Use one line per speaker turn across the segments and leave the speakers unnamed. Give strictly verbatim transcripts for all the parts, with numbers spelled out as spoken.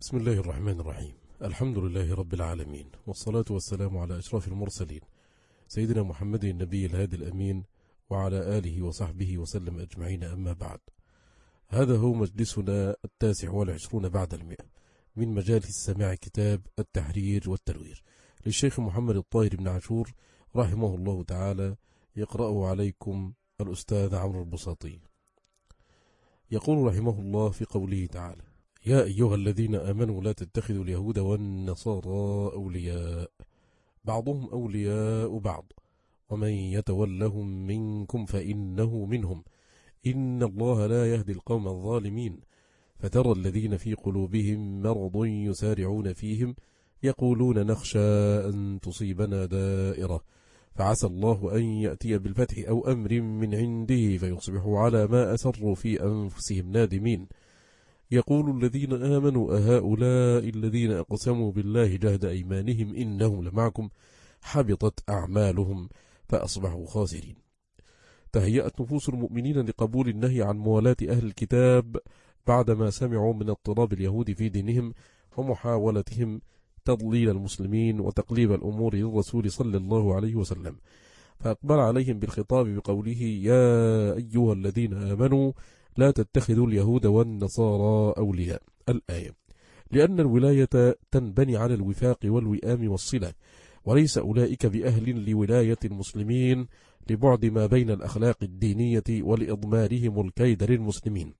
بسم الله الرحمن الرحيم. الحمد لله رب العالمين، والصلاة والسلام على أشرف المرسلين سيدنا محمد النبي الهادي الأمين وعلى آله وصحبه وسلم أجمعين، أما بعد. هذا هو مجلسنا التاسع والعشرون بعد المئة من مجالس سماع كتاب التحرير والتنوير للشيخ محمد الطاهر بن عاشور رحمه الله تعالى، يقرأه عليكم الأستاذ عمرو البساطي. يقول رحمه الله في قوله تعالى: يا أيها الذين آمنوا لا تتخذوا اليهود والنصارى أولياء بعضهم أولياء بعض ومن يتولهم منكم فإنه منهم إن الله لا يهدي القوم الظالمين. فترى الذين في قلوبهم مرض يسارعون فيهم يقولون نخشى أن تصيبنا دائرة فعسى الله أن يأتي بالفتح أو أمر من عنده فيصبحوا على ما أسروا في أنفسهم نادمين. يقول الذين آمنوا أهؤلاء الذين أقسموا بالله جهد أيمانهم إنهم لمعكم حبطت أعمالهم فأصبحوا خاسرين. تهيأت نفوس المؤمنين لقبول النهي عن موالاة أهل الكتاب بعدما سمعوا من اضطراب اليهود في دينهم ومحاولتهم تضليل المسلمين وتقليب الأمور للرسول صلى الله عليه وسلم، فأقبل عليهم بالخطاب بقوله: يا أيها الذين آمنوا لا تتخذوا اليهود والنصارى أولياء. الآية. لأن الولاية تنبني على الوفاق والوئام والصلة، وليس أولئك بأهل لولاية المسلمين لبعد ما بين الأخلاق الدينية ولإضمارهم الكيد للمسلمين.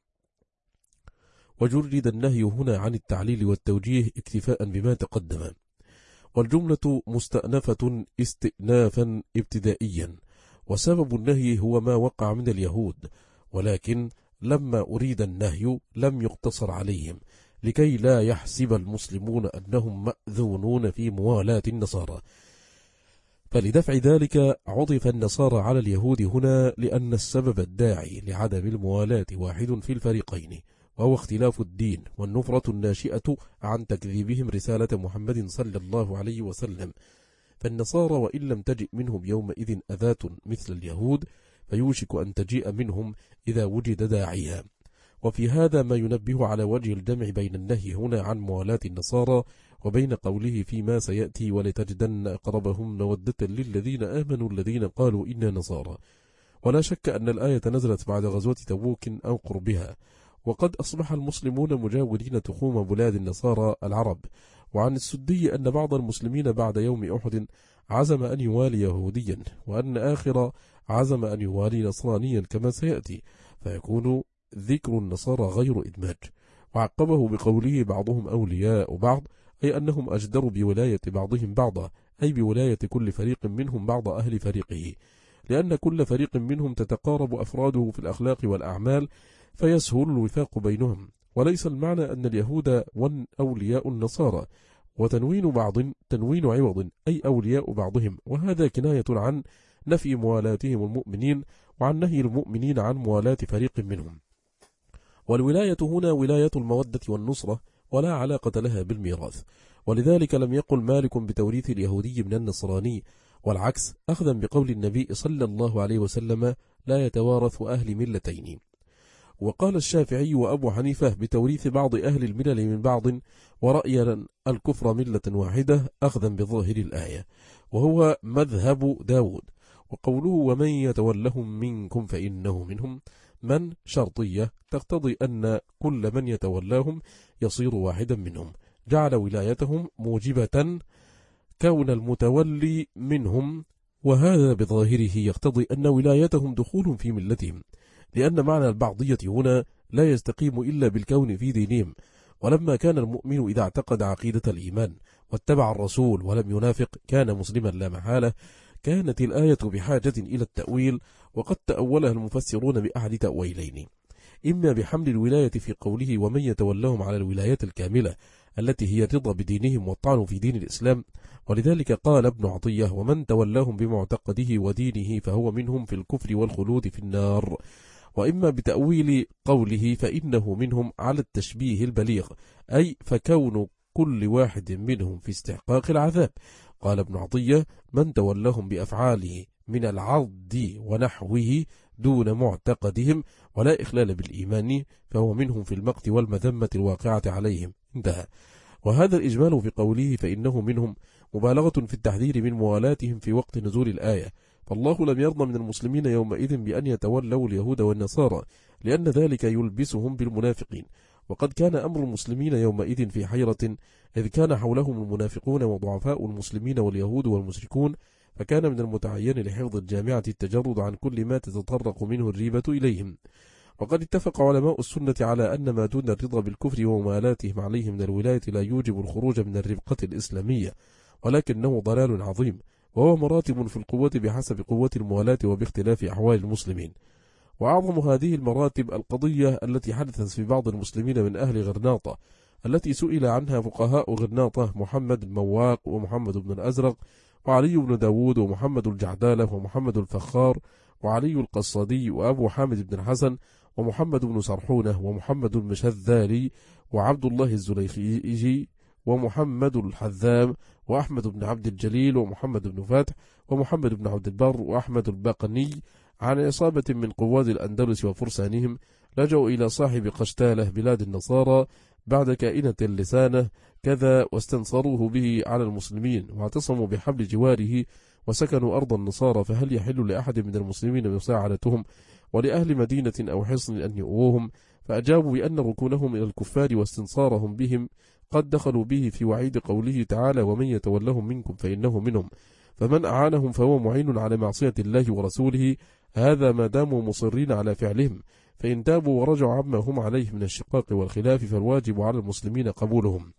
وجرد النهي هنا عن التعليل والتوجيه اكتفاء بما تقدم، والجملة مستأنفة استئنافا ابتدائيا، وسبب النهي هو ما وقع من اليهود، ولكن لما أريد النهي لم يقتصر عليهم لكي لا يحسب المسلمون أنهم مأذونون في موالاة النصارى، فلدفع ذلك عطف النصارى على اليهود هنا، لأن السبب الداعي لعدم الموالاة واحد في الفريقين، وهو اختلاف الدين والنفرة الناشئة عن تكذيبهم رسالة محمد صلى الله عليه وسلم. فالنصارى وإن لم تجئ منهم يومئذ أذاة مثل اليهود فيوشك أن تجيء منهم إذا وجد داعيها. وفي هذا ما ينبه على وجه الجمع بين النهي هنا عن موالاة النصارى وبين قوله فيما سيأتي: ولتجدن أقربهم مودة للذين آمنوا الذين قالوا إنا نصارى. ولا شك أن الآية نزلت بعد غزوة تبوك أو قربها، وقد أصبح المسلمون مجاورين تخوم بلاد النصارى العرب. وعن السدي أن بعض المسلمين بعد يوم أحد عزم أن يوالي يهوديا، وأن آخر عزم أن يوالي نصرانيا كما سيأتي، فيكون ذكر النصارى غير إدماج. وعقبه بقوله بعضهم أولياء بعض، أي أنهم أجدروا بولاية بعضهم بعضا، أي بولاية كل فريق منهم بعض أهل فريقه، لأن كل فريق منهم تتقارب أفراده في الأخلاق والأعمال فيسهل الوفاق بينهم. وليس المعنى أن اليهود أولياء النصارى، وتنوين بعض تنوين عوض، أي أولياء بعضهم، وهذا كناية عن نفي موالاتهم المؤمنين وعن نهي المؤمنين عن موالاة فريق منهم. والولاية هنا ولاية المودة والنصرة، ولا علاقة لها بالميراث، ولذلك لم يقل مالك بتوريث اليهودي من النصراني، والعكس أخذا بقول النبي صلى الله عليه وسلم: لا يتوارث أهل ملتين. وقال الشافعي وأبو حنيفة بتوريث بعض أهل الملل من بعض، ورأي الكفر ملة واحدة أخذا بظاهر الآية، وهو مذهب داود. وقوله ومن يتولهم منكم فإنه منهم، من شرطية تقتضي أن كل من يتولاهم يصير واحدا منهم، جعل ولايتهم موجبة كون المتولي منهم، وهذا بظاهره يقتضي أن ولايتهم دخول في ملتهم، لأن معنى البعضية هنا لا يستقيم إلا بالكون في دينهم. ولما كان المؤمن إذا اعتقد عقيدة الإيمان واتبع الرسول ولم ينافق كان مسلما لا محالة، كانت الآية بحاجة إلى التأويل، وقد تأولها المفسرون بأحد تأويلين: إما بحمل الولاية في قوله ومن يتولهم على الولاية الكاملة التي هي الرضا بدينهم والطعن في دين الإسلام، ولذلك قال ابن عطية: ومن تولاهم بمعتقده ودينه فهو منهم في الكفر والخلود في النار. وإما بتأويل قوله فإنه منهم على التشبيه البليغ، أي فكون كل واحد منهم في استحقاق العذاب. قال ابن عطية: من تولهم بأفعاله من العض ونحوه دون معتقدهم ولا إخلال بالإيمان فهو منهم في المقت والمذمة الواقعة عليهم، انتهى. وهذا الإجمال في قوله فإنه منهم مبالغة في التحذير من موالاتهم في وقت نزول الآية، فالله لم يرضى من المسلمين يومئذ بأن يتولوا اليهود والنصارى، لأن ذلك يلبسهم بالمنافقين، وقد كان أمر المسلمين يومئذ في حيرة، إذ كان حولهم المنافقون وضعفاء المسلمين واليهود والمشركون، فكان من المتعين لحفظ الجامعة التجرد عن كل ما تتطرق منه الريبة إليهم. وقد اتفق علماء السنة على أن ما دون الرضا بالكفر وموالاتهم عليه من الولاية لا يوجب الخروج من الربقة الإسلامية، ولكنه ضلال عظيم، وهو مراتب في القوة بحسب قوة الموالاة وباختلاف أحوال المسلمين. وأعظم هذه المراتب القضية التي حدثت في بعض المسلمين من أهل غرناطة، التي سئل عنها فقهاء غرناطة محمد المواق ومحمد بن الأزرق وعلي بن داود ومحمد الجعدالة ومحمد الفخار وعلي القصادي وأبو حامد بن الحسن ومحمد بن سرحونة ومحمد المشذالي وعبد الله الزليخيجي ومحمد الحذام وأحمد بن عبد الجليل ومحمد بن فاتح ومحمد بن عبد البر وأحمد الباقني عن عصابة من قواد الأندلس وفرسانهم لجوا إلى صاحب قشتالة بلاد النصارى بعد كائنة لسانه كذا، واستنصروه به على المسلمين واعتصموا بحبل جواره وسكنوا أرض النصارى، فهل يحل لأحد من المسلمين مساعدتهم ولأهل مدينة أو حصن أن يؤوهم؟ فأجابوا بأن ركونهم إلى الكفار واستنصارهم بهم قد دخلوا به في وعيد قوله تعالى ومن يتولهم منكم فإنه منهم، فمن أعانهم فهو معين على معصية الله ورسوله، هذا ما داموا مصرين على فعلهم، فإن تابوا ورجعوا عما هم عليه من الشقاق والخلاف فالواجب على المسلمين قبولهم.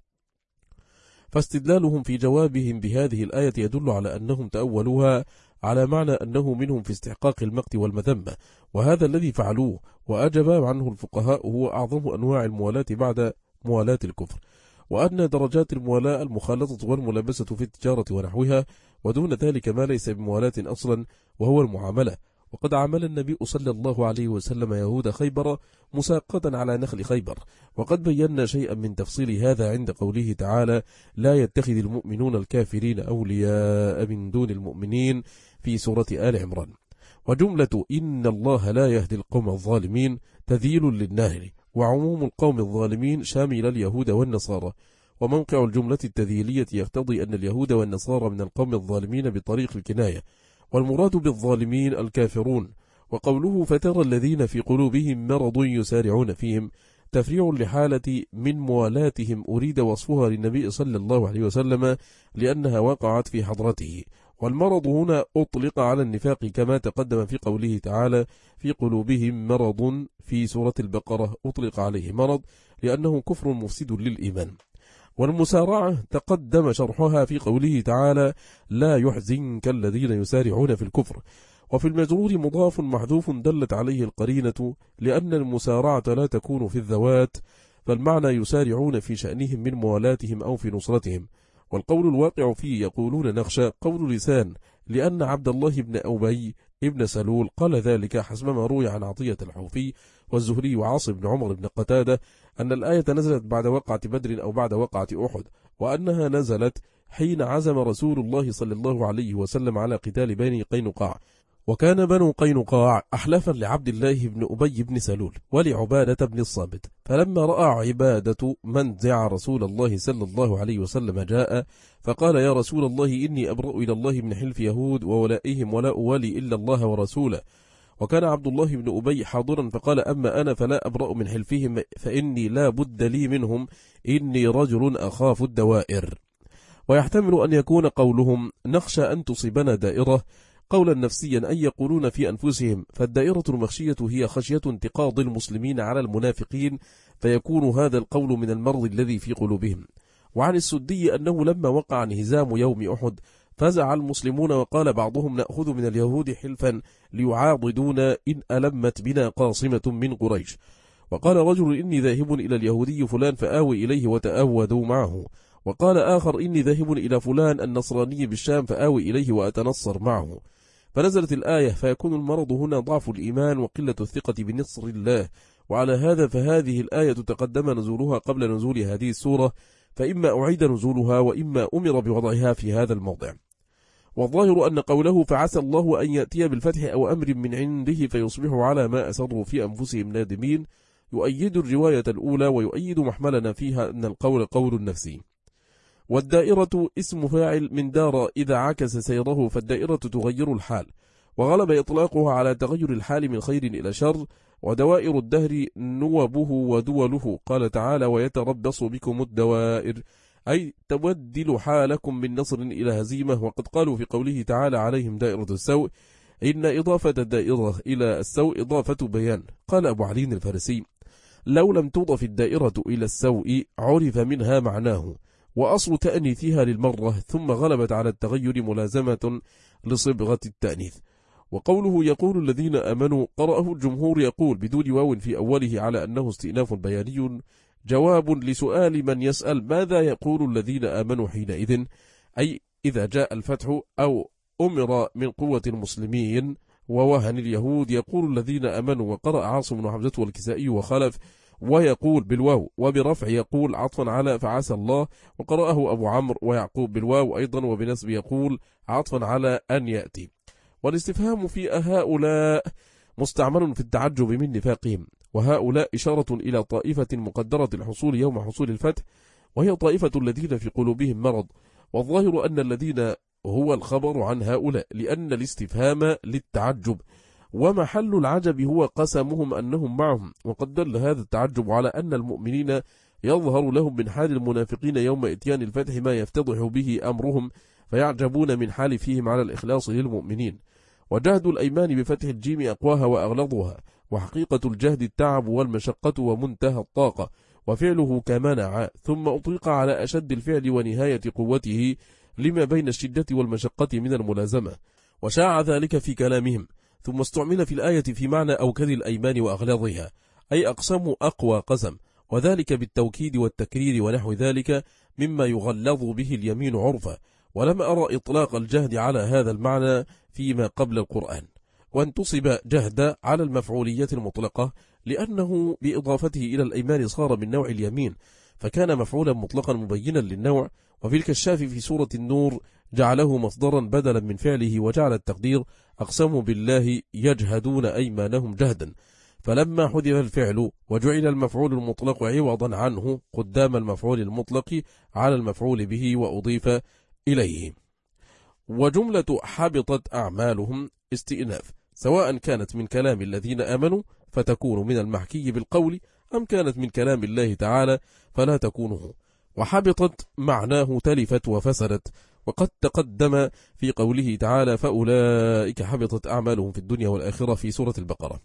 فاستدلالهم في جوابهم بهذه الآية يدل على أنهم تأولوها على معنى أنه منهم في استحقاق المقت والمذمة، وهذا الذي فعلوه وأجاب عنه الفقهاء هو أعظم أنواع الموالاة بعد موالاة الكفر، وأن درجات الموالاة المخالطة والملابسة في التجارة ونحوها، ودون ذلك ما ليس بموالاة أصلا وهو المعاملة. وقد عامل النبي صلى الله عليه وسلم يهود خيبر مساقطا على نخل خيبر، وقد بينا شيئا من تفصيل هذا عند قوله تعالى لا يتخذ المؤمنون الكافرين أولياء من دون المؤمنين في سورة آل عمران. وجملة إن الله لا يهدي القوم الظالمين تذيل للنهر، وعموم القوم الظالمين شامل اليهود والنصارى، وموقع الجملة التذيلية يقتضي أن اليهود والنصارى من القوم الظالمين بطريق الكناية، والمراد بالظالمين الكافرون. وقوله فترى الذين في قلوبهم مرض يسارعون فيهم تفريع لحالة من موالاتهم أريد وصفها للنبي صلى الله عليه وسلم لأنها وقعت في حضرته، والمرض هنا أطلق على النفاق كما تقدم في قوله تعالى في قلوبهم مرض، في سورة البقرة أطلق عليه مرض لأنه كفر مفسد للإيمان. والمسارعة تقدم شرحها في قوله تعالى لا يحزنك الذين يسارعون في الكفر، وفي المجرور مضاف محذوف دلت عليه القرينة لأن المسارعة لا تكون في الذوات، فالمعنى يسارعون في شأنهم من موالاتهم أو في نصرتهم. والقول الواقع فيه يقولون نخشى قول لسان، لأن عبد الله بن أبي ابن سلول قال ذلك حسب ما روي عن عطية الحوفي والزهري وعاصم بن عمر بن قتادة أن الآية نزلت بعد وقعة بدر أو بعد وقعة أحد، وأنها نزلت حين عزم رسول الله صلى الله عليه وسلم على قتال بني قينقاع، وكان بنو قينقاع أحلافا لعبد الله بن أبي بن سلول ولعبادة بن الصامت، فلما رأى عبادة منزع رسول الله صلى الله عليه وسلم جاء فقال يا رسول الله إني أبرأ إلى الله من حلف يهود وولائهم ولا أولي إلا الله ورسوله، وكان عبد الله بن أبي حاضرا فقال أما أنا فلا أبرأ من حلفهم فإني لا بد لي منهم إني رجل أخاف الدوائر. ويحتمل أن يكون قولهم نخشى أن تصيبنا دائرة قولا نفسيا أن يقولون في أنفسهم، فالدائرة المخشية هي خشية انتقاض المسلمين على المنافقين، فيكون هذا القول من المرض الذي في قلوبهم. وعن السدي أنه لما وقع انهزام يوم أحد فزع المسلمون وقال بعضهم نأخذ من اليهود حلفا ليعاضدونا إن ألمت بنا قاصمة من قريش، وقال رجل إني ذاهب إلى اليهودي فلان فآوي إليه وتآودوا معه، وقال آخر إني ذاهب إلى فلان النصراني بالشام فآوي إليه وأتنصر معه. فنزلت الآية فيكون المرض هنا ضعف الإيمان وقلة الثقة بنصر الله، وعلى هذا فهذه الآية تقدم نزولها قبل نزول هذه السورة، فإما أعيد نزولها وإما أمر بوضعها في هذا الموضع. والظاهر أن قوله فعسى الله أن يأتي بالفتح أو أمر من عنده فيصبحوا على ما أسروا في أنفسهم نادمين يؤيد الرواية الأولى ويؤيد محملنا فيها أن القول قول نفسي. والدائرة اسم فاعل من دار إذا عكس سيره، فالدائرة تغير الحال، وغلب إطلاقها على تغير الحال من خير إلى شر، ودوائر الدهر نوبه ودوله. قال تعالى ويتربص بكم الدوائر، أي تبدل حالكم من نصر إلى هزيمة. وقد قالوا في قوله تعالى عليهم دائرة السوء إن إضافة الدائرة إلى السوء إضافة بيان. قال أبو علي الفارسي لو لم تضف الدائرة إلى السوء عرف منها معناه، وأصل تأنيثها للمرة، ثم غلبت على التغير ملازمة لصبغة التأنيث. وقوله يقول الذين آمنوا قرأه الجمهور يقول بدون واو في أوله على أنه استئناف بياني، جواب لسؤال من يسأل ماذا يقول الذين آمنوا حينئذ، أي إذا جاء الفتح أو أمر من قوة المسلمين ووهن اليهود. يقول الذين آمنوا، وقرأ عاصم وحمزة والكسائي وخلف ويقول بالواو، وبرفع يقول عطفا على فعسى الله، وقرأه أبو عمرو ويعقوب بالواو أيضا، وبنسب يقول عطفا على أن يأتي. والاستفهام في هؤلاء مستعمل في التعجب من نفاقهم، وهؤلاء إشارة إلى طائفة مقدرة الحصول يوم حصول الفتح، وهي طائفة الذين في قلوبهم مرض، والظاهر أن الذين هو الخبر عن هؤلاء، لأن الاستفهام للتعجب، ومحل العجب هو قسمهم أنهم معهم. وقد دل هذا التعجب على أن المؤمنين يظهر لهم من حال المنافقين يوم إتيان الفتح ما يفتضح به أمرهم، فيعجبون من حال فيهم على الإخلاص للمؤمنين. وجهد الأيمان بفتح الجيم أقواها وأغلظها، وحقيقة الجهد التعب والمشقة ومنتهى الطاقة، وفعله كمنع، ثم أطلق على أشد الفعل ونهاية قوته لما بين الشدة والمشقة من الملازمة، وشاع ذلك في كلامهم. ثم استعمل في الآية في معنى أوكد الأيمان وأغلظها، أي أقسم أقوى قسم، وذلك بالتوكيد والتكرير ونحو ذلك مما يغلظ به اليمين عرفا. ولم أرى إطلاق الجهد على هذا المعنى فيما قبل القرآن، وانتصب جهد على المفعولية المطلقة، لأنه بإضافته إلى الأيمان صار من نوع اليمين، فكان مفعولا مطلقا مبينا للنوع. وفي الكشاف في سورة النور جعله مصدرا بدلا من فعله، وجعل التقدير أقسموا بالله يجهدون أيمانهم جهدا، فلما حذف الفعل وجعل المفعول المطلق عوضا عنه قدام المفعول المطلق على المفعول به وأضيف إليه. وجملة حبطت أعمالهم استئناف، سواء كانت من كلام الذين آمنوا فتكون من المحكي بالقول، أم كانت من كلام الله تعالى فلا تكونه. وحبطت معناه تلفت وفسدت، وقد تقدم في قوله تعالى فأولئك حبطت أعمالهم في الدنيا والآخرة في سورة البقرة.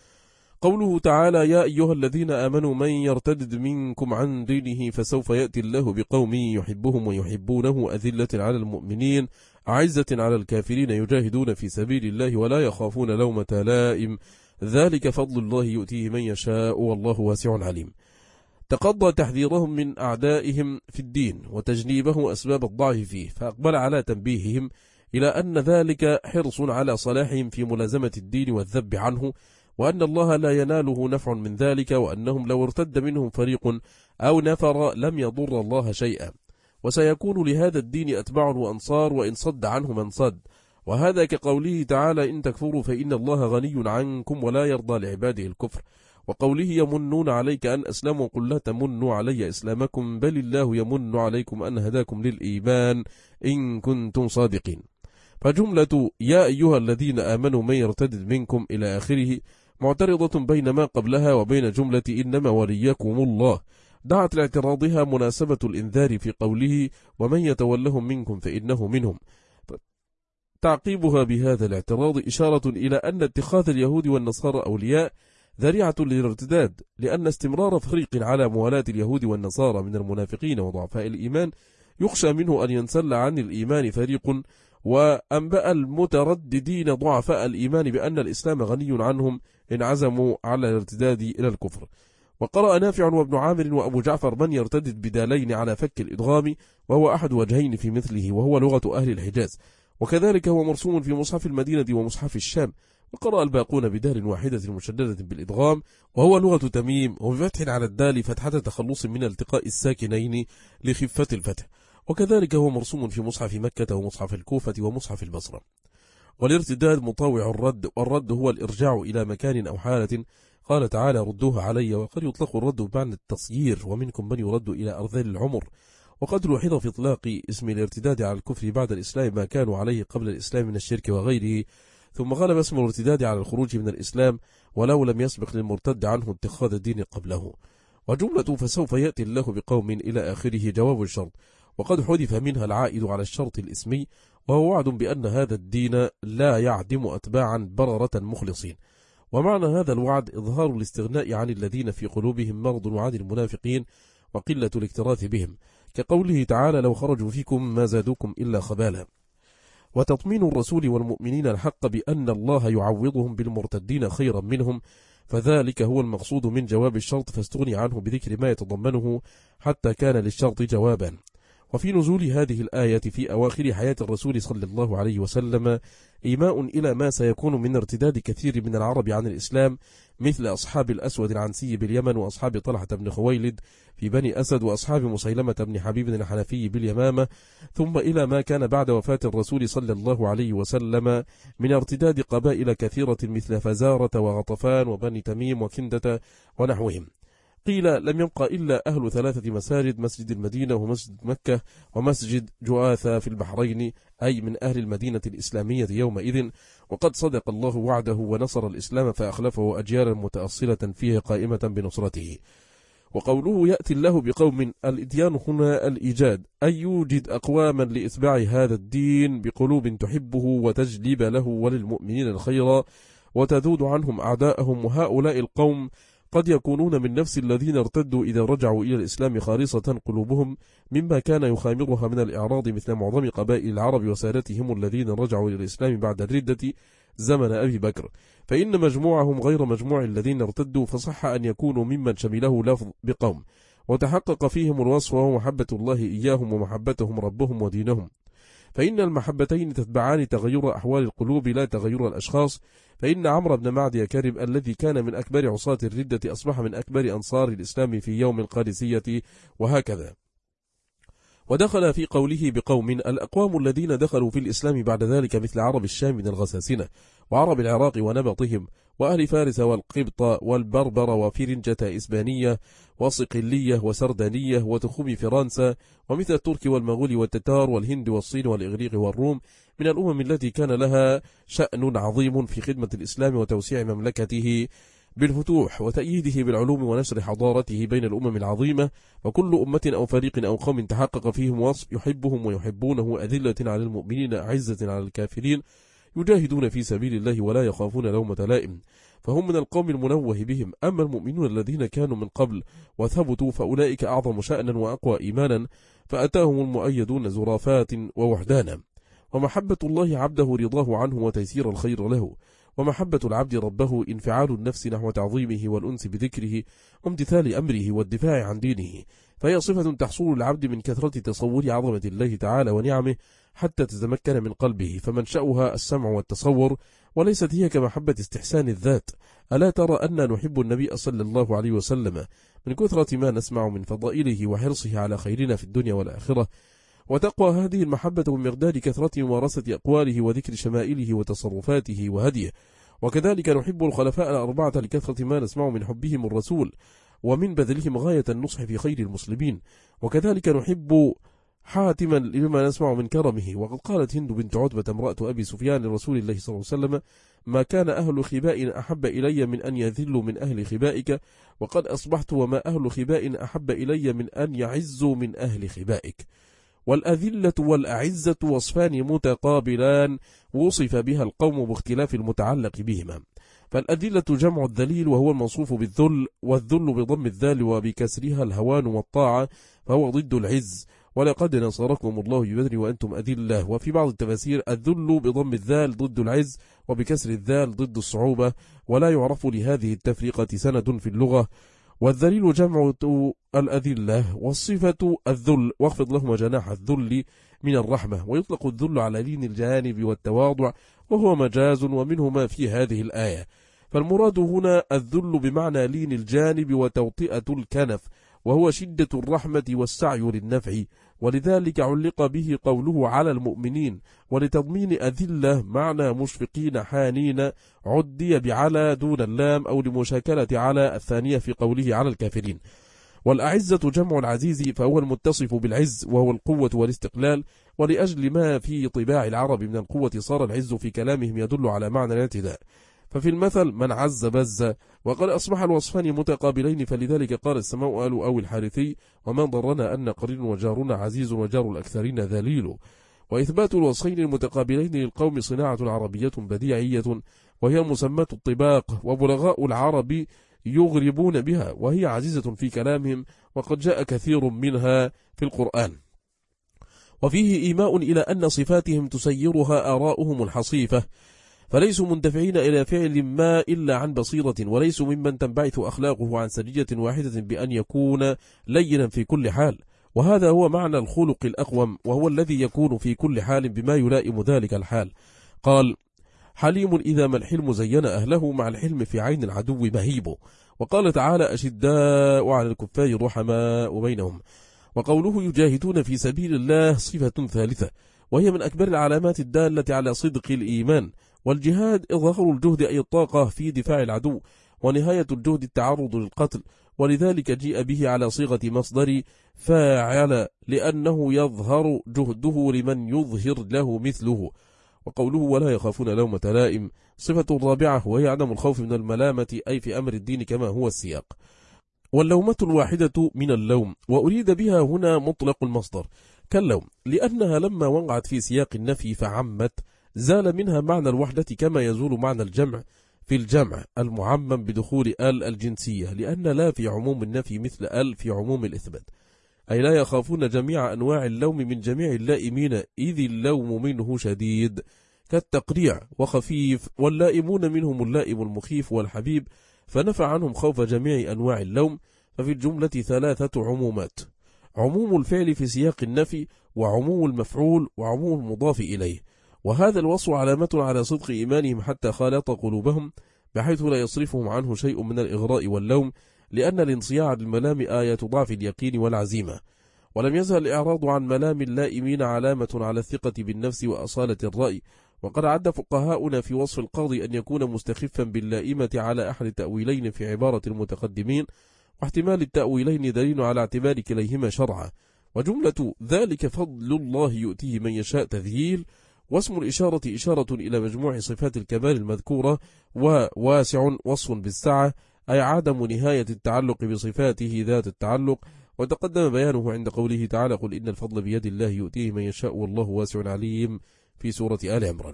قوله تعالى يا أيها الذين آمنوا من يرتد منكم عن دينه فسوف يأتي الله بقوم يحبهم ويحبونه أذلة على المؤمنين أعزة على الكافرين يجاهدون في سبيل الله ولا يخافون لومة لائم ذلك فضل الله يؤتيه من يشاء والله واسع عليم. تقضى تحذيرهم من أعدائهم في الدين وتجنيبه أسباب الضعف فيه، فأقبل على تنبيههم إلى أن ذلك حرص على صلاحهم في ملازمة الدين والذب عنه، وأن الله لا يناله نفع من ذلك، وأنهم لو ارتد منهم فريق أو نفر لم يضر الله شيئا، وسيكون لهذا الدين أتباع وأنصار وإن صد عنه من صد. وهذا كقوله تعالى إن تكفروا فإن الله غني عنكم ولا يرضى لعباده الكفر، وقوله يمنون عليك أن أسلموا قل لا تمنوا علي إسلامكم بل الله يمن عليكم أن هداكم للإيمان إن كنتم صادقين. فجملة يا أيها الذين آمنوا من يرتد منكم إلى آخره معترضة بين ما قبلها وبين جملة إنما وليكم الله، دعت لاعتراضها مناسبة الإنذار في قوله ومن يتولهم منكم فإنه منهم. تعقيبها بهذا الاعتراض إشارة إلى أن اتخاذ اليهود والنصارى أولياء ذريعة للارتداد، لأن استمرار فريق على موالاة اليهود والنصارى من المنافقين وضعفاء الإيمان يخشى منه أن ينسل عن الإيمان فريق، وأنبأ المترددين ضعفاء الإيمان بأن الإسلام غني عنهم إن عزموا على الارتداد إلى الكفر. وقرأ نافع وابن عامر وأبو جعفر من يرتدد بدالين على فك الإدغام، وهو أحد وجهين في مثله، وهو لغة أهل الحجاز، وكذلك هو مرسوم في مصحف المدينة ومصحف الشام. وقرأ الباقون بدال واحدة مشددة بالإدغام، وهو لغة تميم، وبفتح على الدال فتحة تخلص من التقاء الساكنين لخفة الفتح، وكذلك هو مرسوم في مصحف مكة ومصحف الكوفة ومصحف البصرة. والارتداد مطاوع الرد، والرد هو الإرجاع إلى مكان أو حالة قال تعالى ردوها علي، وقد يطلق الرد بمعنى التصيير، ومنكم من يرد إلى أرذل العمر. وقد لوحظ في إطلاق اسم الارتداد على الكفر بعد الإسلام ما كانوا عليه قبل الإسلام من الشرك وغيره، ثم غلب اسم الارتداد على الخروج من الإسلام ولو لم يسبق للمرتد عنه اتخاذ الدين قبله. وجملة فسوف يأتي الله بقوم إلى آخره جواب الشرط، وقد حذف منها العائد على الشرط الإسمي، وهو وعد بأن هذا الدين لا يعدم أتباعا بررة مخلصين. ومعنى هذا الوعد إظهار الاستغناء عن الذين في قلوبهم مرض وعن المنافقين وقلة الاكتراث بهم، كقوله تعالى لو خرجوا فيكم ما زادوكم إلا خبالا. وتطمين الرسول والمؤمنين الحق بأن الله يعوضهم بالمرتدين خيرا منهم، فذلك هو المقصود من جواب الشرط، فاستغني عنه بذكر ما يتضمنه حتى كان للشرط جوابا. وفي نزول هذه الآية في أواخر حياة الرسول صلى الله عليه وسلم إيماء إلى ما سيكون من ارتداد كثير من العرب عن الإسلام، مثل أصحاب الأسود العنسي باليمن، وأصحاب طلحة بن خويلد في بني أسد، وأصحاب مسيلمة بن حبيب الحنفي باليمامة، ثم إلى ما كان بعد وفاة الرسول صلى الله عليه وسلم من ارتداد قبائل كثيرة مثل فزارة وغطفان وبني تميم وكندة ونحوهم. قيل لم يبقى إلا أهل ثلاثة مساجد، مسجد المدينة ومسجد مكة ومسجد جؤاثة في البحرين، أي من أهل المدينة الإسلامية يومئذ، وقد صدق الله وعده ونصر الإسلام فأخلفه أجيالا متأصلة فيه قائمة بنصرته. وقوله يأتي الله بقوم، الإتيان هنا الإيجاد، أي يوجد أقواما لإتباع هذا الدين بقلوب تحبه وتجلب له وللمؤمنين الخير وتذود عنهم أعداءهم. وهؤلاء القوم قد يكونون من نفس الذين ارتدوا إذا رجعوا إلى الإسلام خالصة قلوبهم مما كان يخامرها من الإعراض، مثل معظم قبائل العرب وسادتهم الذين رجعوا إلى الإسلام بعد الردة زمن أبي بكر، فإن مجموعهم غير مجموع الذين ارتدوا، فصح أن يكونوا ممن شمله لفظ بقوم وتحقق فيهم الوصف، وهو محبة الله إياهم ومحبتهم ربهم ودينهم. فإن المحبتين تتبعان تغير أحوال القلوب لا تغير الأشخاص، فإن عمرو بن معدي كرب الذي كان من أكبر عصاة الردة أصبح من أكبر أنصار الإسلام في يوم القادسية، وهكذا. ودخل في قوله بقوم الأقوام الذين دخلوا في الإسلام بعد ذلك مثل عرب الشام من الغساسنة، وعرب العراق ونبطهم، وأهل فارس والقبط والبربر وفرنجة إسبانية وصقلية وسردانية وتخوم فرنسا، ومثل الترك والمغول والتتار والهند والصين والإغريق والروم، من الأمم التي كان لها شأن عظيم في خدمة الإسلام وتوسيع مملكته بالفتوح وتأييده بالعلوم ونشر حضارته بين الأمم العظيمة. وكل أمة أو فريق أو قوم تحقق فيهم وصف يحبهم ويحبونه، أذلة على المؤمنين أعزة على الكافرين، يجاهدون في سبيل الله ولا يخافون لومة لائم، فهم من القوم المنوه بهم. أما المؤمنون الذين كانوا من قبل وثبتوا فأولئك أعظم شأنا وأقوى إيمانا، فأتاهم المؤيدون زرافات ووحدانا. ومحبة الله عبده رضاه عنه وتيسير الخير له، ومحبة العبد ربه انفعال النفس نحو تعظيمه والأنس بذكره وامتثال أمره والدفاع عن دينه، فهي صفة تحصل العبد من كثرة تصور عظمة الله تعالى ونعمه حتى تتمكن من قلبه، فمنشأها السمع والتصور، وليست هي كمحبة استحسان الذات. ألا ترى أن نحب النبي صلى الله عليه وسلم من كثرة ما نسمع من فضائله وحرصه على خيرنا في الدنيا والآخرة؟ وتقوى هذه المحبة بمقدار كثرة ممارسة أقواله وذكر شمائله وتصرفاته وهديه. وكذلك نحب الخلفاء الأربعة لكثرة ما نسمع من حبهم الرسول ومن بذلهم غاية النصح في خير المسلمين. وكذلك نحب حاتما لما نسمع من كرمه. وقد قالت هند بنت عتبة امرأة أبي سفيان لرسول الله صلى الله عليه وسلم: ما كان أهل خباء أحب إلي من أن يذلوا من أهل خبائك، وقد أصبحت وما أهل خباء أحب إلي من أن يعزوا من أهل خبائك. والأذلة والأعزة وصفان متقابلان وصف بها القوم باختلاف المتعلق بهما. فالأذلة جمع الذليل وهو الموصوف بالذل، والذل بضم الذال وبكسرها الهوان والطاعة، فهو ضد العز. ولقد نصركم الله ببدر وأنتم أذلة. وفي بعض التفاسير الذل بضم الذال ضد العز وبكسر الذال ضد الصعوبة، ولا يعرف لهذه التفرقة سند في اللغة. والذليل جمع الأذلة، والصفة الذل، واخفض لهما جناح الذل من الرحمة. ويطلق الذل على لين الجانب والتواضع، وهو مجاز ومنه ما في هذه الآية. فالمراد هنا الذل بمعنى لين الجانب وتوطئة الكنف، وهو شدة الرحمة والسعي للنفع، ولذلك علق به قوله على المؤمنين، ولتضمين أذلة معنى مشفقين حانين عدي بعلى دون اللام أو لمشاكلة على الثانية في قوله على الكافرين. والأعزة جمع العزيز، فهو المتصف بالعز وهو القوة والاستقلال، ولأجل ما في طباع العرب من القوة صار العز في كلامهم يدل على معنى الاعتداء، ففي المثل من عز بز، وقد أصبح الوصفان متقابلين، فلذلك قال السماء آل أو الحارثي ومن ضرنا أن قرين وجارنا عزيز وجار الأكثرين ذليل. وإثبات الوصفين المتقابلين للقوم صناعة عربية بديعية، وهي المسمى الطباق، وبلغاء العرب يغربون بها، وهي عزيزة في كلامهم، وقد جاء كثير منها في القرآن. وفيه إيماء إلى أن صفاتهم تسيرها آراؤهم الحصيفة، فليسوا مندفعين إلى فعل ما إلا عن بصيرة، وليسوا ممن تنبعث أخلاقه عن سجية واحدة بأن يكون لينا في كل حال، وهذا هو معنى الخلق الأقوم، وهو الذي يكون في كل حال بما يلائم ذلك الحال. قال حليم إذا ما الحلم زين أهله، مع الحلم في عين العدو مهيب. وقال تعالى أشداء على الكفار رحماء بينهم. وقوله يجاهدون في سبيل الله صفة ثالثة، وهي من أكبر العلامات الدالة على صدق الإيمان. والجهاد إظهار الجهد أي الطاقة في دفاع العدو، ونهاية الجهد التعرض للقتل، ولذلك جيء به على صيغة مصدر فاعل، لأنه يظهر جهده لمن يظهر له مثله. وقوله ولا يخافون لومة لائم صفة رابعة، وهي عدم الخوف من الملامة أي في أمر الدين كما هو السياق. واللومة الواحدة من اللوم، وأريد بها هنا مطلق المصدر كاللوم، لأنها لما وقعت في سياق النفي فعمت زال منها معنى الوحدة، كما يزول معنى الجمع في الجمع المعمم بدخول ال الجنسية، لأن لا في عموم النفي مثل ال في عموم الإثبات، أي لا يخافون جميع أنواع اللوم من جميع اللائمين، إذ اللوم منه شديد كالتقريع وخفيف، واللائمون منهم اللائم المخيف والحبيب، فنفى عنهم خوف جميع أنواع اللوم. ففي الجملة ثلاثة عمومات: عموم الفعل في سياق النفي، وعموم المفعول، وعموم المضاف إليه. وهذا الوصف علامة على صدق إيمانهم حتى خالط قلوبهم، بحيث لا يصرفهم عنه شيء من الإغراء واللوم، لأن الانصياع للملام آية ضعف اليقين والعزيمة. ولم يزل الإعراض عن ملام اللائمين علامة على الثقة بالنفس وأصالة الرأي. وقد عد فقهاؤنا في وصف القاضي أن يكون مستخفا باللائمة على أحد التأويلين في عبارة المتقدمين، واحتمال التأويلين دليل على اعتبار كليهما شرعا. وجملة ذلك فضل الله يؤتيه من يشاء تذييل، واسم الإشارة إشارة إلى مجموع صفات الكمال المذكورة، وواسع وصف بالسعة أي عدم نهاية التعلق بصفاته ذات التعلق. وتقدم بيانه عند قوله تعالى قل إن الفضل بيد الله يؤتيه من يشاء والله واسع عليم في سورة آل عمران.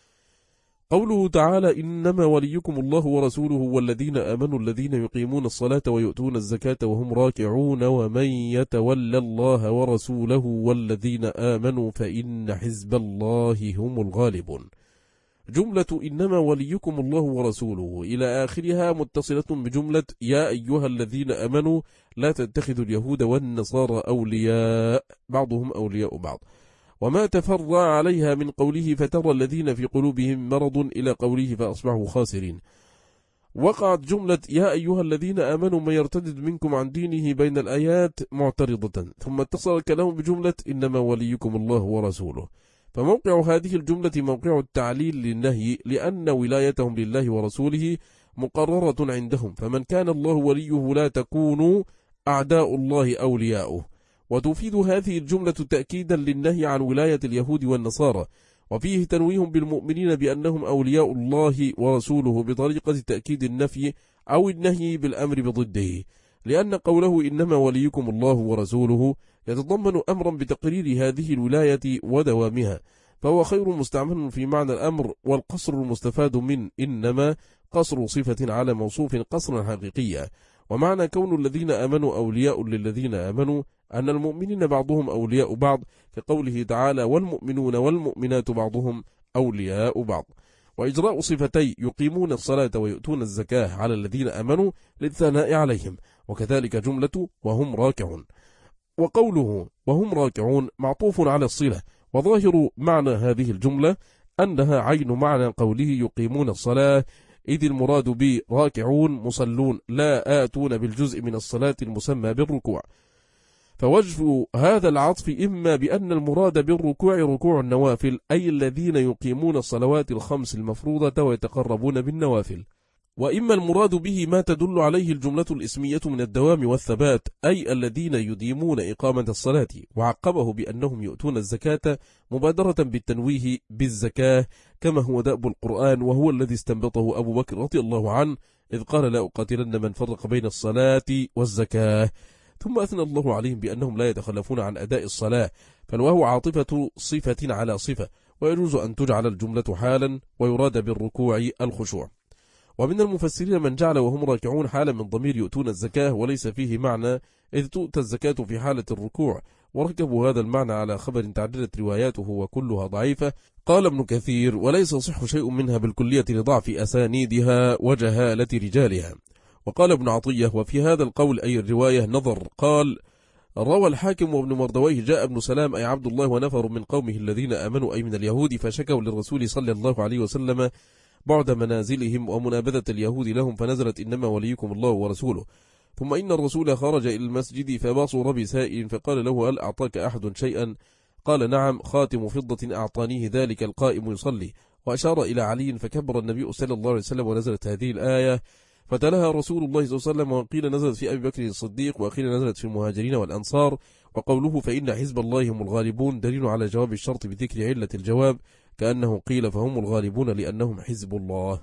قوله تعالى إنما وليكم الله ورسوله والذين آمنوا الذين يقيمون الصلاة ويؤتون الزكاة وهم راكعون ومن يتولى الله ورسوله والذين آمنوا فإن حزب الله هم الغالبون. جملة إنما وليكم الله ورسوله إلى آخرها متصلة بجملة يا أيها الذين آمنوا لا تتخذوا اليهود والنصارى أولياء بعضهم أولياء بعض، وما تفرع عليها من قوله فترى الذين في قلوبهم مرض إلى قوله فأصبحوا خاسرين. وقعت جملة يا أيها الذين آمنوا من يرتد منكم عن دينه بين الآيات معترضة، ثم اتصل الكلام بجملة إنما وليكم الله ورسوله. فموقع هذه الجملة موقع التعليل للنهي، لأن ولايتهم لله ورسوله مقررة عندهم، فمن كان الله وليه لا تكونوا أعداء الله أولياؤه. وتفيد هذه الجملة تأكيدا للنهي عن ولاية اليهود والنصارى، وفيه تنويه بالمؤمنين بأنهم أولياء الله ورسوله بطريقة تأكيد النفي أو النهي بالأمر بضده، لأن قوله إنما وليكم الله ورسوله يتضمن أمرا بتقرير هذه الولاية ودوامها، فهو خير مستعمل في معنى الأمر. والقصر المستفاد من إنما قصر صفة على موصوف قصرا حقيقيا. ومعنى كون الذين آمنوا أولياء للذين آمنوا أن المؤمنين بعضهم أولياء بعض، كقوله تعالى والمؤمنون والمؤمنات بعضهم أولياء بعض. وإجراء صفتي يقيمون الصلاة ويؤتون الزكاة على الذين آمنوا للثناء عليهم، وكذلك جملة وهم راكعون. وقوله وهم راكعون معطوف على الصلة، وظاهر معنى هذه الجملة أنها عين معنى قوله يقيمون الصلاة، إذ المراد به راكعون مصلون لا آتون بالجزء من الصلاة المسمى بالركوع. فوجه هذا العطف إما بأن المراد بالركوع ركوع النوافل، أي الذين يقيمون الصلوات الخمس المفروضة ويتقربون بالنوافل، وإما المراد به ما تدل عليه الجملة الإسمية من الدوام والثبات، أي الذين يديمون إقامة الصلاة، وعقبه بأنهم يؤتون الزكاة مبادرة بالتنويه بالزكاة كما هو دأب القرآن، وهو الذي استنبطه أبو بكر رضي الله عنه إذ قال لا أقاتلن من فرق بين الصلاة والزكاة. ثم أثنى الله عليهم بأنهم لا يتخلفون عن أداء الصلاة، فالواو عاطفة صفة على صفة، ويجوز أن تجعل الجملة حالا ويراد بالركوع الخشوع. ومن المفسرين من جعل وهم راكعون حالا من ضمير يؤتون الزكاة وليس فيه معنى، إذ تؤتى الزكاة في حالة الركوع، وركبوا هذا المعنى على خبر تعددت رواياته وكلها ضعيفة. قال ابن كثير وليس صح شيء منها بالكلية لضعف أسانيدها وجهالة رجالها. وقال ابن عطية وفي هذا القول أي الرواية نظر، قال روى الحاكم وابن مردويه جاء ابن سلام أي عبد الله ونفر من قومه الذين آمنوا أي من اليهود فشكوا للرسول صلى الله عليه وسلم بعد منازلهم ومنابذة اليهود لهم، فنزلت إنما وليكم الله ورسوله. ثم إن الرسول خرج إلى المسجد فباصر بسائل فقال له هل أعطاك أحد شيئا؟ قال نعم، خاتم فضة أعطانيه ذلك القائم يصلي، وأشار إلى علي فكبر النبي صلى الله عليه وسلم ونزلت هذه الآية فتلها رسول الله صلى الله عليه وسلم، وقيل نزلت في أبي بكر الصديق، وقيل نزلت في المهاجرين والأنصار. وقوله فإن حزب الله هم الغالبون دليل على جواب الشرط بذكر علة الجواب، كأنه قيل فهم الغالبون لأنهم حزب الله.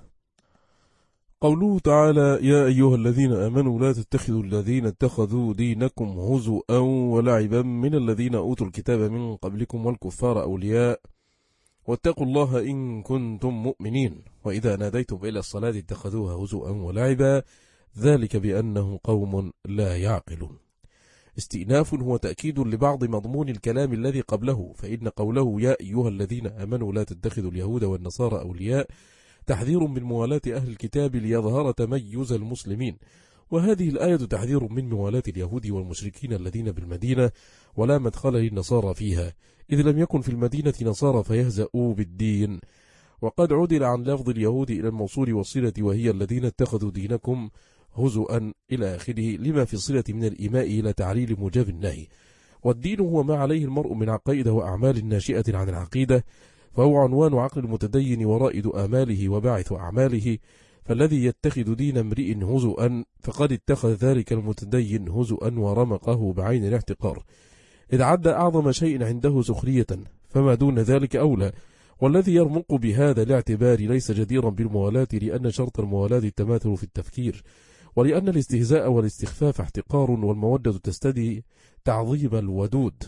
قوله تعالى يا أيها الذين آمنوا لا تتخذوا الذين اتخذوا دينكم هزؤا ولعبا من الذين أوتوا الكتاب من قبلكم والكفار أولياء واتقوا الله إن كنتم مؤمنين، وإذا ناديتم إلى الصلاة اتخذوها هزؤا ولعبا ذلك بأنهم قوم لا يعقلون. استئناف هو تأكيد لبعض مضمون الكلام الذي قبله، فإن قوله يا أيها الذين آمنوا لا تتخذوا اليهود والنصارى أولياء تحذير من موالاة أهل الكتاب ليظهر تميز المسلمين، وهذه الآية تحذير من موالاة اليهود والمشركين الذين بالمدينة ولا مدخل للنصارى فيها، إذ لم يكن في المدينة نصارى فيهزأوا بالدين. وقد عدل عن لفظ اليهود إلى الموصول والصلة وهي الذين اتخذوا دينكم هزؤا إلى آخره، لما في الصلة من الإيماء إلى تعليل موجب النهي. والدين هو ما عليه المرء من عقائد وأعمال ناشئة عن العقيدة، فهو عنوان عقل المتدين ورائد آماله وباعث أعماله، فالذي يتخذ دين امرئ هزؤا فقد اتخذ ذلك المتدين هزؤا ورمقه بعين الاحتقار، إذ عد أعظم شيء عنده سخرية، فما دون ذلك أولى. والذي يرمق بهذا الاعتبار ليس جديرا بالموالاة، لأن شرط الموالاة التماثل في التفكير، ولأن الاستهزاء والاستخفاف احتقار، والمودة تستدعي تعظيم الودود.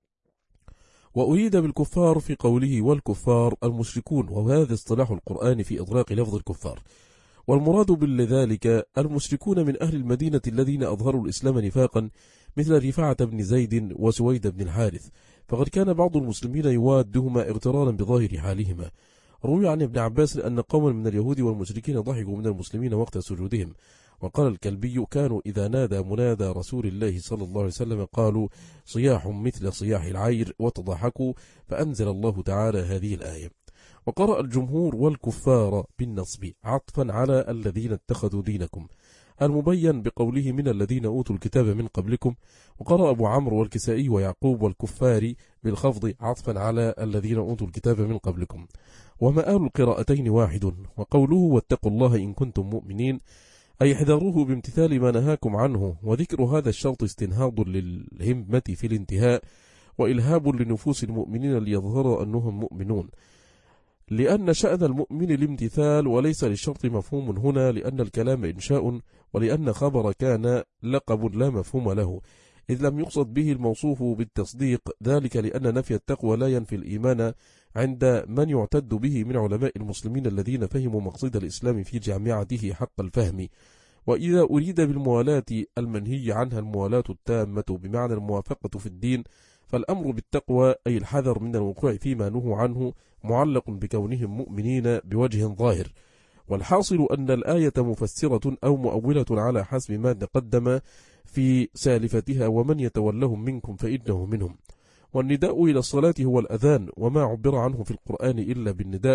وأريد بالكفار في قوله والكفار المشركون، وهذا اصطلاح القرآن في إطلاق لفظ الكفار، والمراد بذلك المشركون من أهل المدينة الذين أظهروا الإسلام نفاقا مثل رفاعة بن زيد وسويد بن الحارث، فقد كان بعض المسلمين يوادهما اغترارا بظاهر حالهما. روي عن ابن عباس أن قوما من اليهود والمشركين ضحكوا من المسلمين وقت سجودهم، وقال الكلبي كانوا إذا نادى منادى رسول الله صلى الله عليه وسلم قالوا صياح مثل صياح العير وتضحكوا، فأنزل الله تعالى هذه الآية. وقرأ الجمهور والكفار بالنصب عطفا على الذين اتخذوا دينكم المبين بقوله من الذين أوتوا الكتاب من قبلكم، وقرأ أبو عمرو والكسائي ويعقوب والكفار بالخفض عطفا على الذين أوتوا الكتاب من قبلكم، ومآل القراءتين واحد. وقوله واتقوا الله إن كنتم مؤمنين أي احذروه بامتثال ما نهاكم عنه، وذكر هذا الشرط استنهاض للهمة في الانتهاء وإلهاب لنفوس المؤمنين ليظهر أنهم مؤمنون، لأن شأن المؤمن الامتثال وليس للشرط مفهوم هنا، لأن الكلام إنشاء، ولأن خبر كان لقب لا مفهوم له، إذ لم يقصد به الموصوف بالتصديق، ذلك لأن نفي التقوى لا ينفي الإيمان عند من يعتد به من علماء المسلمين الذين فهموا مقصد الإسلام في جامعته حق الفهم. وإذا أريد بالموالاة المنهي عنها الموالاة التامة بمعنى الموافقة في الدين، فالأمر بالتقوى أي الحذر من الوقوع فيما نهوا عنه معلق بكونهم مؤمنين بوجه ظاهر. والحاصل أن الآية مفسرة أو مؤولة على حسب ما تقدم في سالفتها، ومن يتولهم منكم فإنه منهم. والنداء إلى الصلاة هو الأذان، وما عبر عنه في القرآن إلا بالنداء،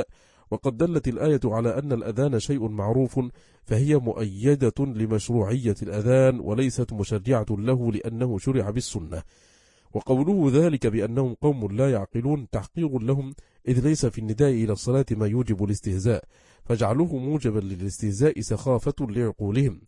وقد دلت الآية على أن الأذان شيء معروف، فهي مؤيدة لمشروعية الأذان وليست مشرعة له لأنه شرع بالسنة. وقوله ذلك بأنهم قوم لا يعقلون تحقير لهم، إذ ليس في النداء إلى الصلاة ما يوجب الاستهزاء، فجعلوه موجبا للاستهزاء سخافة لعقولهم.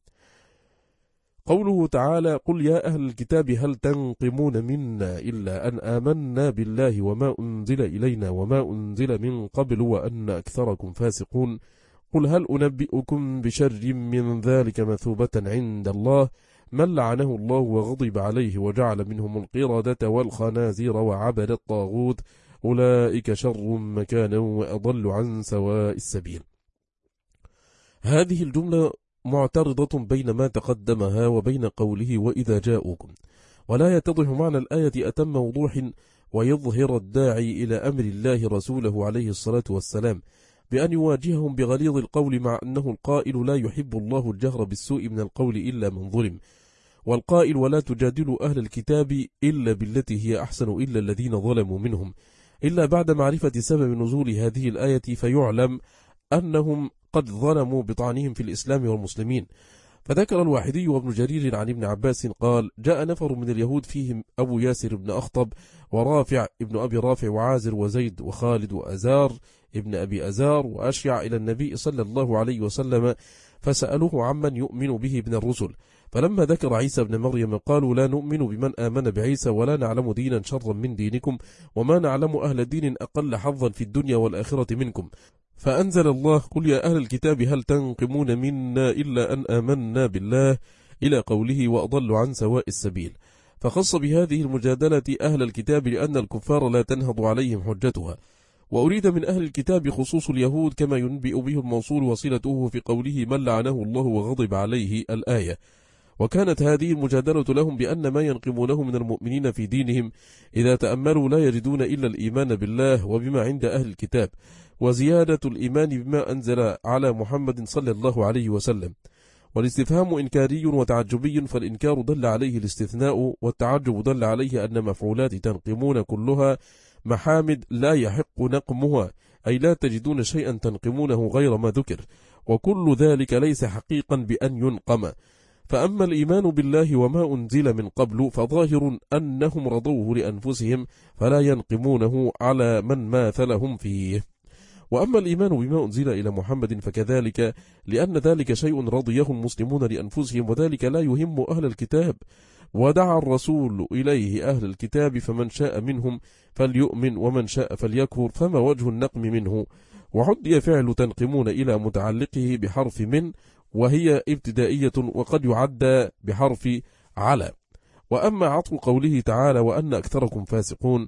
قوله تعالى: قل يا أهل الكتاب هل تنقمون منا إلا أن آمنا بالله وما أنزل إلينا وما أنزل من قبل وأن أكثركم فاسقون. قل هل أنبئكم بشر من ذلك مثوبة عند الله من لعنه الله وغضب عليه وجعل منهم القردة والخنازير وعبد الطاغوت أولئك شر مكانا وأضل عن سواء السبيل. هذه الجملة معترضة بين ما تقدمها وبين قوله وإذا جاءوكم، ولا يتضح معنى الآية أتم وضوح ويظهر الداعي إلى أمر الله رسوله عليه الصلاة والسلام بأن يواجههم بغليظ القول، مع أنه القائل لا يحب الله الجهر بالسوء من القول إلا من ظلم، والقائل ولا تجادلوا أهل الكتاب إلا بالتي هي أحسن إلا الذين ظلموا منهم، إلا بعد معرفة سبب نزول هذه الآية فيعلم أنهم قد ظلموا بطعنهم في الإسلام والمسلمين. فذكر الواحدي وابن جرير عن ابن عباس قال: جاء نفر من اليهود فيهم أبو ياسر بن أخطب ورافع ابن أبي رافع وعازر وزيد وخالد وأزار ابن أبي أزار وأشيع إلى النبي صلى الله عليه وسلم، فسألوه عمن يؤمن به من الرسل، فلما ذكر عيسى بن مريم قالوا: لا نؤمن بمن آمن بعيسى ولا نعلم دينا شرا من دينكم وما نعلم أهل دين أقل حظا في الدنيا والآخرة منكم. فأنزل الله: قل يا أهل الكتاب هل تنقمون منا إلا أن آمنا بالله، إلى قوله وأضل عن سواء السبيل. فخص بهذه المجادلة أهل الكتاب لأن الكفار لا تنهض عليهم حجتها، وأريد من أهل الكتاب خصوص اليهود كما ينبئ به الموصول وصلته في قوله من لعنه الله وغضب عليه الآية. وكانت هذه المجادلة لهم بأن ما ينقمونه من المؤمنين في دينهم إذا تأملوا لا يجدون إلا الإيمان بالله وبما عند أهل الكتاب، وزيادة الإيمان بما أنزل على محمد صلى الله عليه وسلم. والاستفهام إنكاري وتعجبي، فالإنكار دل عليه الاستثناء، والتعجب دل عليه أن مفعولات تنقمون كلها محامد لا يحق نقمها، أي لا تجدون شيئا تنقمونه غير ما ذكر، وكل ذلك ليس حقيقا بأن ينقم. فأما الإيمان بالله وما أنزل من قبل فظاهر أنهم رضوه لأنفسهم فلا ينقمونه على من ماثلهم فيه. وأما الإيمان بما أنزل إلى محمد فكذلك، لأن ذلك شيء رضيه المسلمون لأنفسهم، وذلك لا يهم أهل الكتاب. ودعا الرسول إليه أهل الكتاب فمن شاء منهم فليؤمن ومن شاء فليكفر، فما وجه النقم منه؟ وعدي فعل تنقمون إلى متعلقه بحرف من، وهي ابتدائية، وقد يعد بحرف على. وأما عطف قوله تعالى وأن أكثركم فاسقون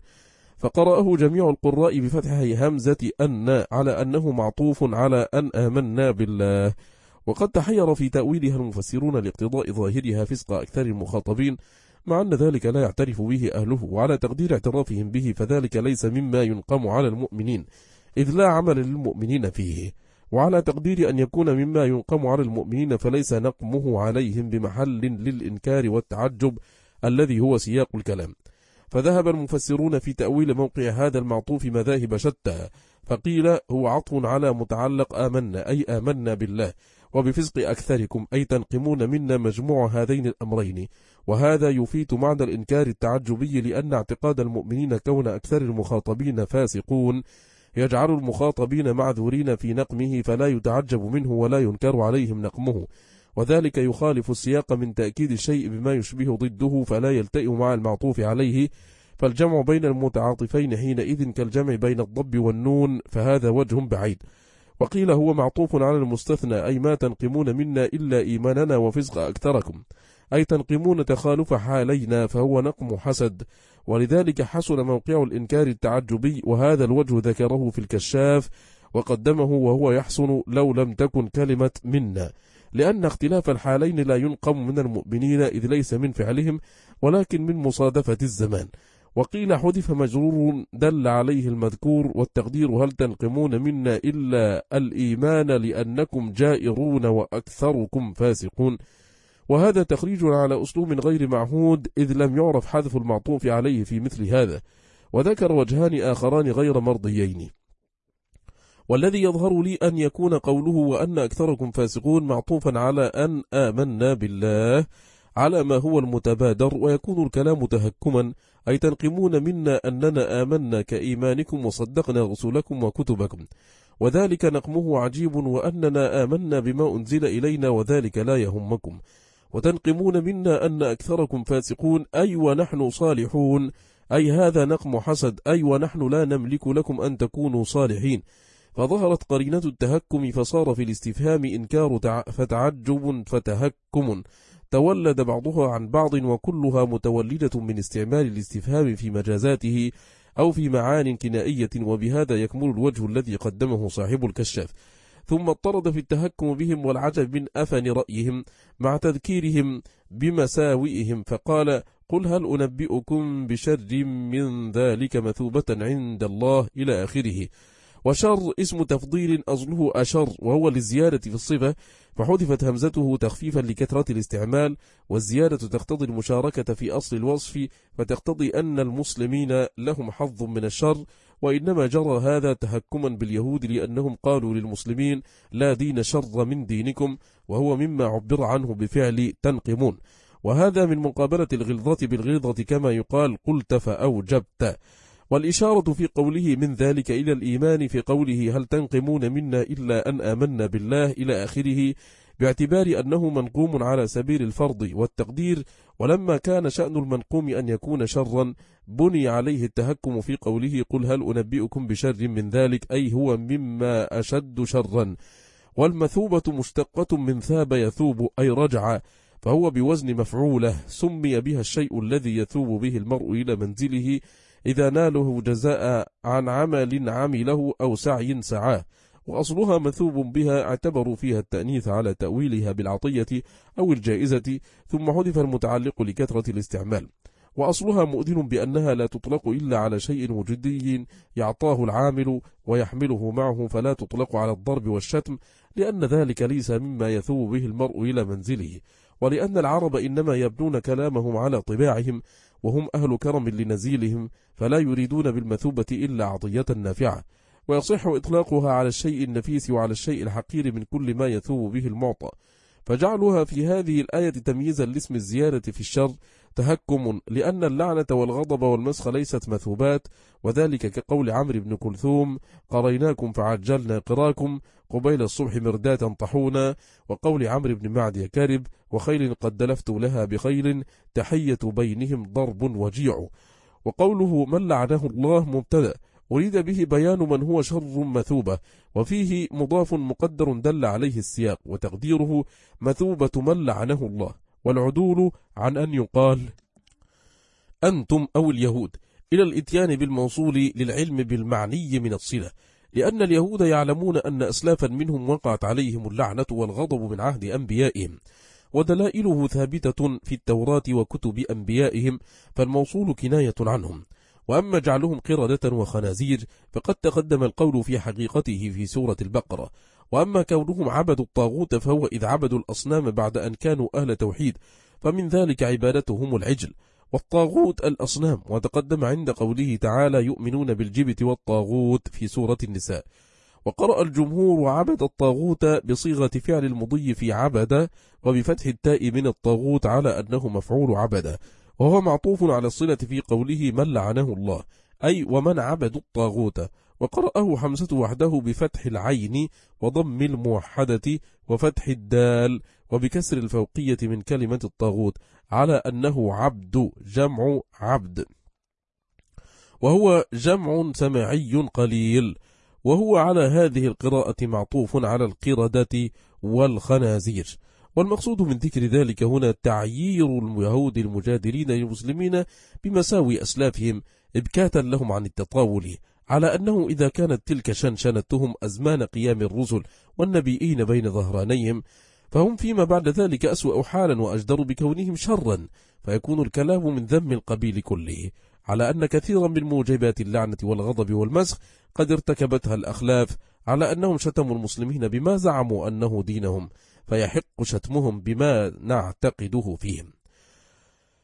فقرأه جميع القراء بفتح همزة أن على أنه معطوف على أن آمنا بالله، وقد تحير في تأويلها المفسرون لاقتضاء ظاهرها فسق أكثر المخاطبين، مع أن ذلك لا يعترف به أهله، وعلى تقدير اعترافهم به فذلك ليس مما ينقم على المؤمنين إذ لا عمل للمؤمنين فيه، وعلى تقدير أن يكون مما ينقم على المؤمنين فليس نقمه عليهم بمحل للإنكار والتعجب الذي هو سياق الكلام. فذهب المفسرون في تأويل موقع هذا المعطوف مذاهب شتى، فقيل هو عطف على متعلق آمنا أي آمنا بالله، وبفسق أكثركم أي تنقمون منا مجموع هذين الأمرين، وهذا يفيد معنى الإنكار التعجبي، لأن اعتقاد المؤمنين كون أكثر المخاطبين فاسقون يجعل المخاطبين معذورين في نقمه، فلا يتعجب منه ولا ينكر عليهم نقمه، وذلك يخالف السياق من تأكيد الشيء بما يشبه ضده فلا يلتئم مع المعطوف عليه، فالجمع بين المتعاطفين حينئذ كالجمع بين الضب والنون، فهذا وجه بعيد. وقيل هو معطوف على المستثنى أي ما تنقمون منا إلا إيماننا وفسق أكثركم، أي تنقمون تخالف حالينا، فهو نقم حسد، ولذلك حسن موقع الإنكار التعجبي، وهذا الوجه ذكره في الكشاف وقدمه وهو يحسن لو لم تكن كلمة منا، لأن اختلاف الحالين لا ينقم من المؤمنين إذ ليس من فعلهم ولكن من مصادفة الزمان. وقيل حذف مجرور دل عليه المذكور، والتقدير هل تنقمون منا إلا الإيمان لأنكم جائرون وأكثركم فاسقون، وهذا تخريج على أسلوب غير معهود إذ لم يعرف حذف المعطوف عليه في مثل هذا، وذكر وجهان آخران غير مرضيين. والذي يظهر لي أن يكون قوله وأن أكثركم فاسقون معطوفا على أن آمنا بالله على ما هو المتبادر، ويكون الكلام تهكما، أي تنقمون منا أننا آمنا كإيمانكم وصدقنا رسولكم وكتبكم، وذلك نقمه عجيب، وأننا آمنا بما أنزل إلينا وذلك لا يهمكم، وتنقمون منا أن أكثركم فاسقون، أي ونحن صالحون، أي هذا نقم حسد، أي ونحن لا نملك لكم أن تكونوا صالحين. فظهرت قرينة التهكم، فصار في الاستفهام إنكار فتعجب فتهكم، تولد بعضها عن بعض، وكلها متولدة من استعمال الاستفهام في مجازاته أو في معان كنائية، وبهذا يكمل الوجه الذي قدمه صاحب الكشاف. ثم اضطرد في التهكم بهم والعجب من أفن رأيهم مع تذكيرهم بمساوئهم، فقال: قل هل أنبئكم بشر من ذلك مثوبة عند الله إلى آخره. وشر اسم تفضيل أصله أشر، وهو للزيادة في الصفة، فحذفت همزته تخفيفا لكثرة الاستعمال، والزيادة تقتضي المشاركة في أصل الوصف، فتقتضي أن المسلمين لهم حظ من الشر، وإنما جرى هذا تهكما باليهود، لأنهم قالوا للمسلمين: لا دين شر من دينكم، وهو مما عبر عنه بفعل تنقمون، وهذا من مقابلة الغلظة بالغلظة، كما يقال قلت فأوجبت. والإشارة في قوله من ذلك إلى الإيمان في قوله هل تنقمون منا إلا أن آمنا بالله إلى آخره، باعتبار أنه منقوم على سبيل الفرض والتقدير، ولما كان شأن المنقوم أن يكون شرا بني عليه التهكم في قوله قل هل أنبئكم بشر من ذلك، أي هو مما أشد شرا. والمثوبة مشتقة من ثاب يثوب، أي رجع، فهو بوزن مفعولة، سمي بها الشيء الذي يثوب به المرء إلى منزله إذا ناله جزاء عن عمل عمله أو سعي سعاه، وأصلها مثوب بها، اعتبروا فيها التأنيث على تأويلها بالعطية أو الجائزة، ثم حذف المتعلق لكثرة الاستعمال. وأصلها مؤذن بأنها لا تطلق إلا على شيء وجدي يعطاه العامل ويحمله معه، فلا تطلق على الضرب والشتم، لأن ذلك ليس مما يثوب به المرء إلى منزله، ولأن العرب إنما يبنون كلامهم على طباعهم، وهم أهل كرم لنزيلهم، فلا يريدون بالمثوبة إلا عطية نافعة، ويصح إطلاقها على الشيء النفيس وعلى الشيء الحقير من كل ما يثوب به المعطى، فجعلها في هذه الآية تمييزا لاسم الزيادة في الشر تهكم، لأن اللعنة والغضب والمسخ ليست مثوبات، وذلك كقول عمرو بن كلثوم قريناكم فعجلنا قراكم قبيل الصبح مرداة طحونا، وقول عمرو بن معد كرب وخيل قد دلفت لها بخيل تحية بينهم ضرب وجيع. وقوله من لعنه الله مبتدأ، أريد به بيان من هو شر مثوبة، وفيه مضاف مقدر دل عليه السياق، وتقديره مثوبة من لعنه الله، والعدول عن أن يقال أنتم أو اليهود إلى الإتيان بالموصول للعلم بالمعني من الصلة، لأن اليهود يعلمون أن أسلافا منهم وقعت عليهم اللعنة والغضب من عهد أنبيائهم، ودلائله ثابتة في التوراة وكتب أنبيائهم، فالموصول كناية عنهم. وأما جعلهم قردة وخنازير فقد تقدم القول في حقيقته في سورة البقرة. وأما كونهم عبدوا الطاغوت فهو إذ عبدوا الأصنام بعد أن كانوا أهل توحيد، فمن ذلك عبادتهم العجل، والطاغوت الأصنام، وتقدم عند قوله تعالى يؤمنون بالجبت والطاغوت في سورة النساء. وقرأ الجمهور عبد الطاغوت بصيغة فعل المضي في عبد، وبفتح التاء من الطاغوت على أنه مفعول عبد، وهو معطوف على الصلة في قوله من لعنه الله، أي ومن عبد الطاغوت. وقرأه حمزة وحده بفتح العين وضم الموحدة وفتح الدال وبكسر الفوقية من كلمة الطاغوت على أنه عبد جمع عبد، وهو جمع سماعي قليل، وهو على هذه القراءة معطوف على القردة والخنازير. والمقصود من ذكر ذلك هنا تعيير اليهود المجادلين للمسلمين بمساوي أسلافهم إبكاتا لهم عن التطاول، على أنه إذا كانت تلك شنشنتهم أزمان قيام الرسل والنبيين بين ظهرانيهم، فهم فيما بعد ذلك أسوأ حالا وأجدر بكونهم شرا، فيكون الكلام من ذم القبيل كله، على أن كثيرا من موجبات اللعنة والغضب والمسخ قد ارتكبتها الأخلاف، على أنهم شتموا المسلمين بما زعموا أنه دينهم، فيحق شتمهم بما نعتقده فيهم.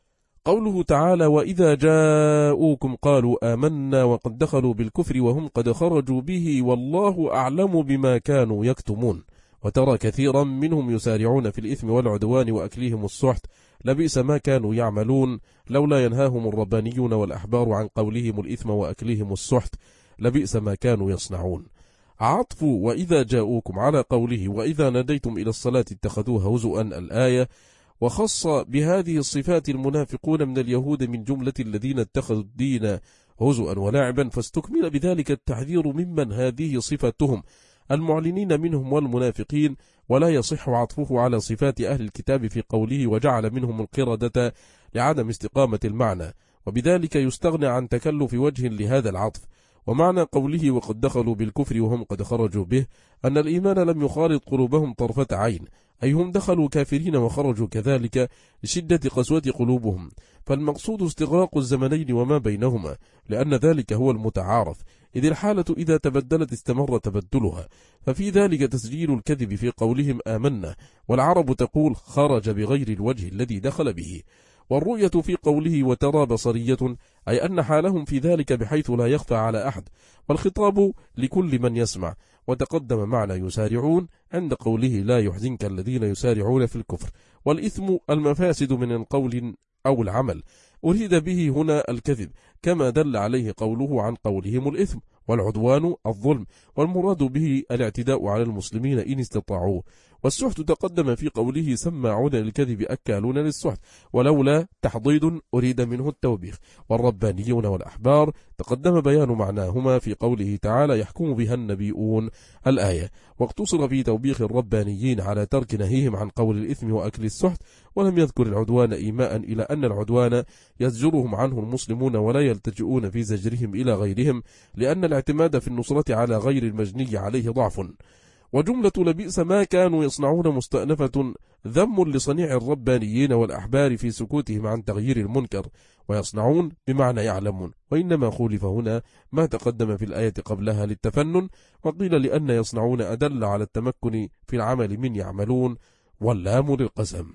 قوله تعالى وإذا جاءوكم قالوا آمنا وقد دخلوا بالكفر وهم قد خرجوا به والله أعلم بما كانوا يكتمون. وترى كثيرا منهم يسارعون في الإثم والعدوان وأكلهم السحت لبئس ما كانوا يعملون لولا ينهاهم الربانيون والأحبار عن قولهم الإثم وأكلهم السحت لبئس ما كانوا يصنعون. عطف وإذا جاءوكم على قوله وإذا ناديتم إلى الصلاة اتخذوها هزؤا الآية، وخص بهذه الصفات المنافقون من اليهود من جملة الذين اتخذوا الدين هزؤا ولعبا، فاستكمل بذلك التحذير ممن هذه صفتهم المعلنين منهم والمنافقين، ولا يصح عطفه على صفات أهل الكتاب في قوله وجعل منهم القردة لعدم استقامة المعنى، وبذلك يستغنى عن تكلف وجه لهذا العطف. ومعنى قوله وقد دخلوا بالكفر وهم قد خرجوا به أن الإيمان لم يخالط قلوبهم طرفة عين، أي هم دخلوا كافرين وخرجوا كذلك لشدة قسوة قلوبهم، فالمقصود استغراق الزمنين وما بينهما، لأن ذلك هو المتعارف، إذ الحالة إذا تبدلت استمر تبدلها، ففي ذلك تسجيل الكذب في قولهم آمنا، والعرب تقول خرج بغير الوجه الذي دخل به. والرؤية في قوله وترى بصرية، أي أن حالهم في ذلك بحيث لا يخفى على أحد، والخطاب لكل من يسمع. وتقدم معنى يسارعون عند قوله لا يحزنك الذين يسارعون في الكفر، والإثم المفاسد من القول أو العمل، أريد به هنا الكذب كما دل عليه قوله عن قولهم الإثم، والعدوان الظلم، والمراد به الاعتداء على المسلمين إن استطاعوه. والسحت تقدم في قوله سماعون للكذب أكالون للسحت، ولولا تحضيض أريد منه التوبيخ. والربانيون والأحبار تقدم بيان معناهما في قوله تعالى يحكم بها النبيون الآية، واقتصر في توبيخ الربانيين على ترك نهيهم عن قول الإثم وأكل السحت، ولم يذكر العدوان إيماء إلى أن العدوان يزجرهم عنه المسلمون ولا يلتجئون في زجرهم إلى غيرهم، لأن الاعتماد في النصرة على غير المجني عليه ضعف. وجملة لبئس ما كانوا يصنعون مستأنفة ذم لصنيع الربانيين والأحبار في سكوتهم عن تغيير المنكر، ويصنعون بمعنى يعلمون، وإنما خولف هنا ما تقدم في الآية قبلها للتفنن، وقيل لأن يصنعون أدل على التمكن في العمل من يعملون، واللام للقسم.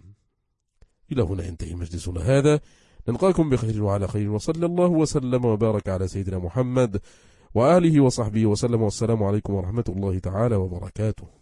إلى هنا ينتهي مجلسنا هذا، نلقاكم بخير وعلى خير، وصلى الله وسلم وبارك على سيدنا محمد وآله وصحبه وسلم، والسلام عليكم ورحمة الله تعالى وبركاته.